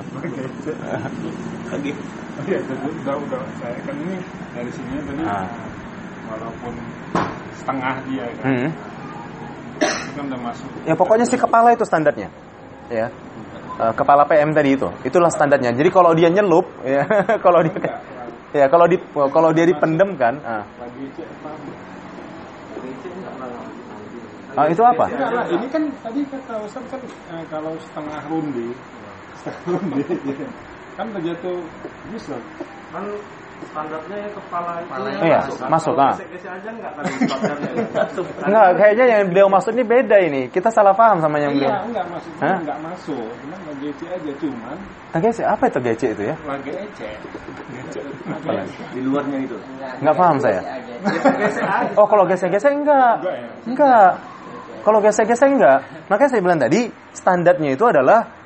Ya, udah saya kan ini dari sini tadi walaupun setengah dia kan. Itu kan udah masuk. Ya pokoknya si kepala itu standarnya. Ya. Kepala PM tadi itu. Itulah standarnya. Jadi kalau dia nyelup ya, kalau dia dipendem kan, itu apa? Ini kan tadi kata Ustaz kan kalau setengah rundi kan terjatuh bisa kan standarnya kepala itu iya, masuk enggak, kayaknya yang beliau maksud ini beda ini. Kita salah paham sama yang beliau. Iya, enggak maksudnya enggak masuk. Cuma gece aja cuman. Gece apa itu gece itu ya? Gece. Di luarnya itu. Enggak paham saya. Oh, kalau gesek-gesek enggak. Enggak. Kalau gesek-gesek enggak. Makanya saya bilang tadi standarnya itu adalah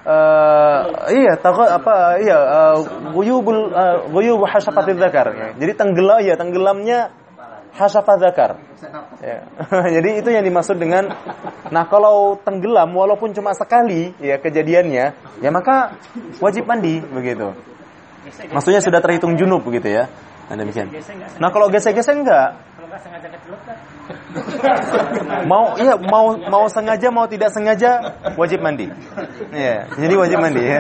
ghuyub hasyafatil dzakar. Jadi tenggelamnya hasyafat dzakar. Ya. Jadi itu yang dimaksud dengan kalau tenggelam walaupun cuma sekali ya kejadiannya, ya maka wajib mandi begitu. Maksudnya sudah terhitung junub begitu ya. Nah, demikian. Nah, kalau gesek-gesek enggak. Kalau enggak sengaja kecelup kan. mau sengaja mau tidak sengaja wajib mandi. Iya, jadi wajib mandi ya.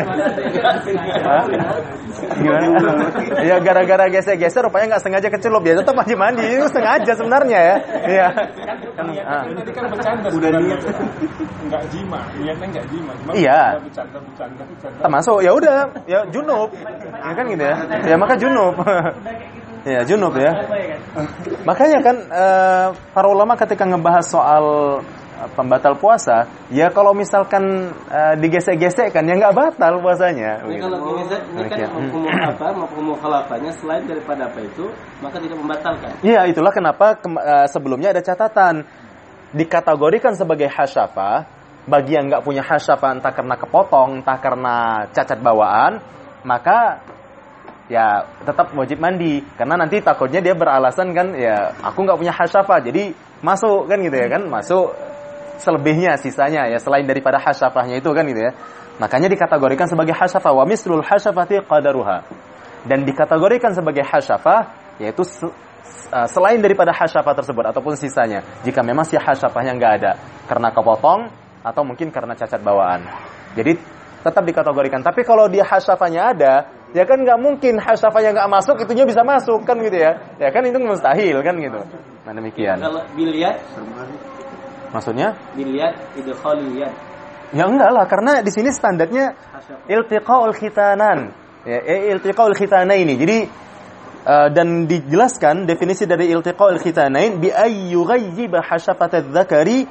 Gimana? Ya gara-gara gesek-gesek rupanya nggak sengaja kecelup ya, tetap wajib mandi. Itu sengaja sebenarnya ya. Iya. Tadi kan bercanda udah niat enggak jima, niatnya enggak jima. Iya. Bercanda. Termasuk ya udah, ya junub. Ya kan gitu ya. Ya maka junub. Ya junub ya. Makanya kan para ulama ketika ngebahas soal pembatal puasa, ya kalau misalkan digesek-gesek kan ya nggak batal puasanya. Ini kalau ini kan mukhalafahnya selain daripada apa itu, maka tidak membatalkan. Iya, itulah kenapa sebelumnya ada catatan dikategorikan sebagai hasyafah bagi yang nggak punya hasyafah entah karena kepotong, entah karena cacat bawaan, maka ya tetap wajib mandi karena nanti takutnya dia beralasan kan ya aku nggak punya hasyafah jadi masuk kan gitu ya kan masuk selebihnya sisanya ya selain daripada hasyafahnya itu kan gitu ya makanya dikategorikan sebagai hasyafah wa mislul hasyafati qadaruha dan dikategorikan sebagai hasyafah yaitu selain daripada hasyafah tersebut ataupun sisanya jika memang si hasyafahnya nggak ada karena kepotong atau mungkin karena cacat bawaan jadi tetap dikategorikan tapi kalau dia hasyafahnya ada ya kan nggak mungkin hasyafahnya nggak masuk, itunya bisa masuk kan gitu ya. Ya kan itu mustahil kan gitu. Nah demikian. Kalau biliat, maksudnya? Biliat idkhalul yad. Ya enggak lah, karena di sini standarnya iltiqaul khitanan. Ya, iltiqaul khitanaini. Jadi dan dijelaskan definisi dari iltiqaul khitanain bi ayyughayyib hasyafat dzakari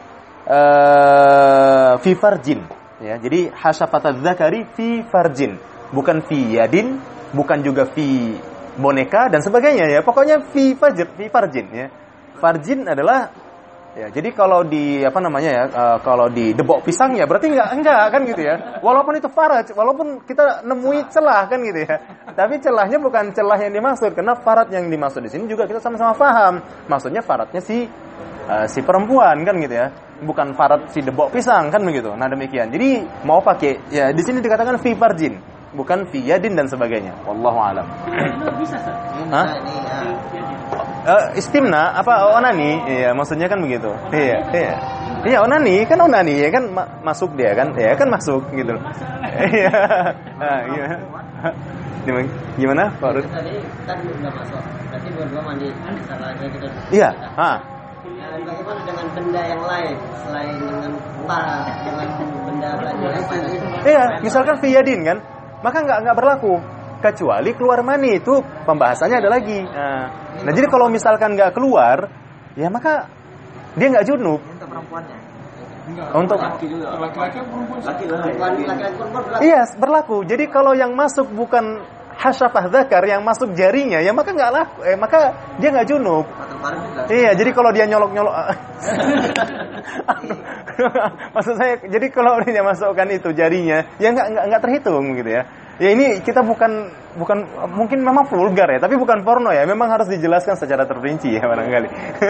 fi farjin. Ya, jadi hasyafat dzakari fi farjin. Bukan fi yadin, bukan juga fi boneka dan sebagainya ya. Pokoknya fi farjin ya. Farjin adalah ya jadi kalau di kalau di debok pisang ya berarti enggak kan gitu ya. Walaupun itu faraj, walaupun kita nemui celah kan gitu ya. Tapi celahnya bukan celah yang dimaksud karena farad yang dimaksud di sini juga kita sama-sama paham. Maksudnya faradnya si perempuan kan gitu ya. Bukan farad si debok pisang kan begitu. Nah demikian. Jadi mau pakai ya di sini dikatakan fi farjin. Bukan fi yadin dan sebagainya. Wallahu a'lam. Bisa, Hah? Istimna apa onani? Iya, maksudnya kan begitu. Iya. Iya, onani kan onani ya kan masuk dia kan. Ya kan masuk gitu. Iya. Nah, gimana? Pak Rud? Tadi kan udah masuk. Berarti berdua mandi salahnya gitu. Iya. Bagaimana dengan benda yang lain selain dengan dengan benda lain apa ini? Iya, misalkan fi yadin kan. Maka nggak berlaku kecuali keluar mani itu pembahasannya ada lagi. Nah jadi kalau misalkan nggak keluar ya maka dia nggak junub. Untuk perempuannya. Untuk laki-laki perempuan. Laki-laki perempuan berlaku. iya berlaku. Jadi kalau yang masuk bukan hasyafah dzakar, yang masuk jarinya, ya maka nggak laku, maka dia nggak junub. Fatul Farid juga. Iya, jadi kalau dia nyolok-nyolok, maksud saya, jadi kalau dia masukkan itu jarinya, ya nggak terhitung gitu ya. Ya ini kita bukan mungkin memang vulgar ya, tapi bukan porno ya. Memang harus dijelaskan secara terperinci ya barangkali.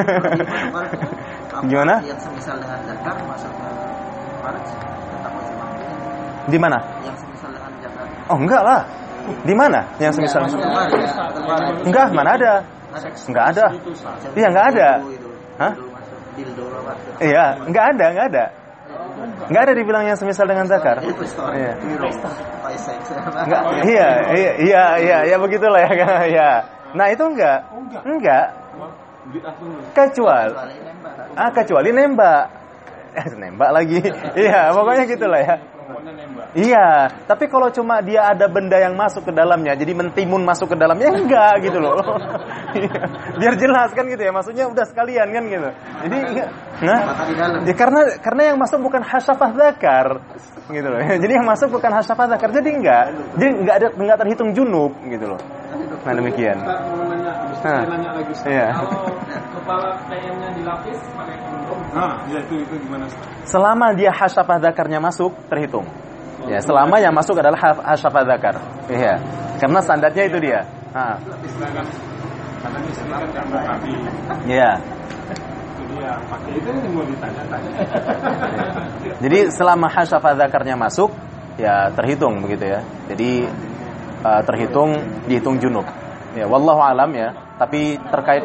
Gimana? Yang semisal dengan zakar masuk ke faraj tetap wajib mandi. Di mana? Yang semisal dengan zakar. Oh enggak lah. Di mana? Yang semisal? Enggak, mana ada? Enggak ada. Iya enggak ada. Hah? Dildo apa? Iya, enggak ada. Enggak ada dibilang yang semisal dengan zakar. Iya. Enggak, iya, begitulah ya. Ya. Nah, itu enggak. Kecuali nembak. Nembak lagi. Iya, pokoknya gitulah ya. Iya, tapi kalau cuma dia ada benda yang masuk ke dalamnya, jadi mentimun masuk ke dalamnya, enggak gitu loh. Biar jelas kan gitu ya, maksudnya udah sekalian kan gitu. Jadi nah, ya karena yang masuk bukan hasyafah dzakar gitu loh. Jadi yang masuk bukan hasyafah dzakar, jadi enggak terhitung junub gitu loh. Nah demikian. Nanya lagi. Iya. Kepala pengennya dilapis pakai kondom. Nah, ya itu gimana? Selama dia hasyafah dzakarnya masuk, terhitung. Ya, selama yang masuk adalah hasyafah dzakar. Iya. Karena standarnya itu dia. Nah. Istilahkan katanya sini kan gambar kaki. Iya. Jadi ya pakai itu yang mau ditanya-tanya. Jadi selama hasyafah dzakarnya masuk, ya terhitung begitu ya. Jadi dihitung junub. Ya, wallahu alam ya. Tapi terkait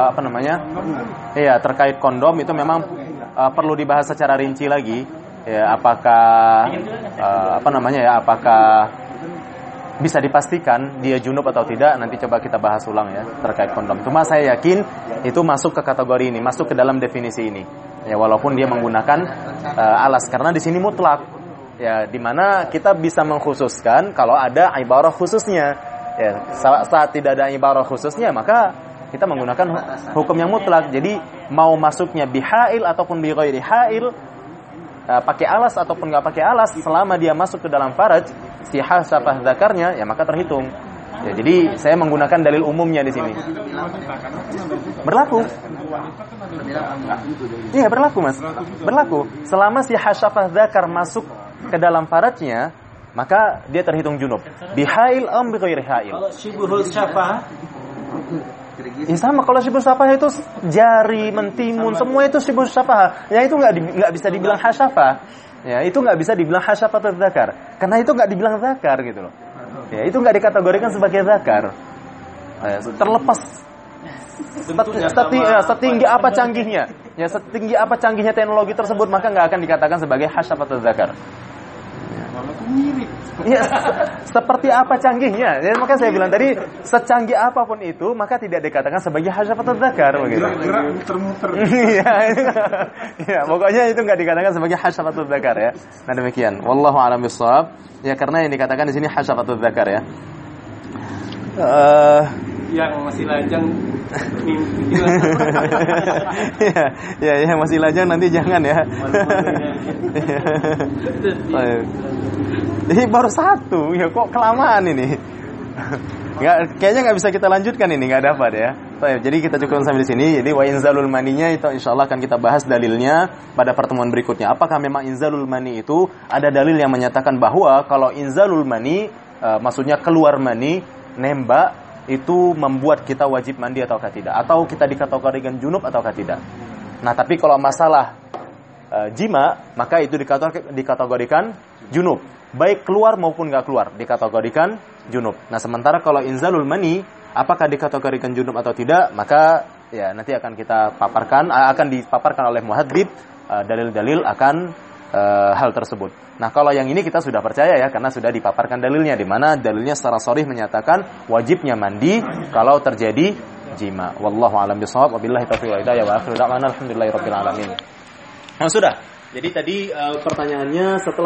terkait kondom itu memang perlu dibahas secara rinci lagi. Ya, apakah bisa dipastikan dia junub atau tidak, nanti coba kita bahas ulang ya terkait kondom. Cuma saya yakin itu masuk ke kategori ini, masuk ke dalam definisi ini. Ya, walaupun dia menggunakan alas karena di sini mutlak. Ya, di mana kita bisa mengkhususkan kalau ada ibarah khususnya. Ya, saat tidak ada ibarah khususnya, maka kita menggunakan hukum yang mutlak. Jadi mau masuknya bihail ataupun bi ghairi hail, pakai alas ataupun nggak pakai alas, selama dia masuk ke dalam faraj si hasyafah dzakarnya, ya maka terhitung. Ya, jadi saya menggunakan dalil umumnya di sini. Berlaku. Iya, berlaku Mas. Berlaku. Selama si hasyafah dzakar masuk ke dalam farajnya, maka dia terhitung junub. Bihail am bi ghairi hail. Kalau syibhul syafah ya sama, kalau syibhul syafah itu jari, mentimun, semua itu syibhul syafah. Ya itu enggak bisa dibilang hasyafah. Ya, itu enggak bisa dibilang hasyafatul dzakar. Karena itu enggak dibilang dzakar gitu loh. Ya, itu enggak dikategorikan sebagai dzakar. Terlepas setinggi apa canggihnya. Ya, setinggi apa canggihnya teknologi tersebut, maka enggak akan dikatakan sebagai hasyafatul dzakar. Ya, seperti apa canggihnya? Ya, maka saya bilang tadi, secanggih apapun itu, maka tidak dikatakan sebagai hasyafatul dzakar begitu. Gerak muter-muter. Iya, pokoknya itu enggak dikatakan sebagai hasyafatul dzakar ya. Nah, demikian. Wallahu a'lam bishawab. Ya, karena yang dikatakan di sini hasyafatul dzakar ya. Yang masih lajang mimpi. Ya, masih lajang nanti jangan ya. Ini baru satu, ya kok kelamaan ini. Kayaknya nggak bisa kita lanjutkan ini, nggak dapat ya. Jadi kita cukupkan sampai di sini. Jadi wa inzalul maninya itu insyaallah akan kita bahas dalilnya pada pertemuan berikutnya. Apakah memang inzalul mani itu ada dalil yang menyatakan bahwa kalau inzalul mani maksudnya keluar mani, nembak itu membuat kita wajib mandi ataukah tidak, atau kita dikategorikan junub ataukah tidak. Nah, tapi kalau masalah jima, maka itu dikategorikan junub, baik keluar maupun nggak keluar dikategorikan junub. Nah, sementara kalau inzalul mani apakah dikategorikan junub atau tidak, maka ya nanti akan kita akan dipaparkan oleh muhadzib dalil-dalil akan hal tersebut. Nah, kalau yang ini kita sudah percaya ya, karena sudah dipaparkan dalilnya, di mana dalilnya secara sharih menyatakan wajibnya mandi kalau terjadi jima. Wallahu a'lam bishawab. Wabillahi taufiq wal hidayah wa akhiru da'wana alhamdulillahirabbil alamin. Nah, sudah. Jadi tadi pertanyaannya setelah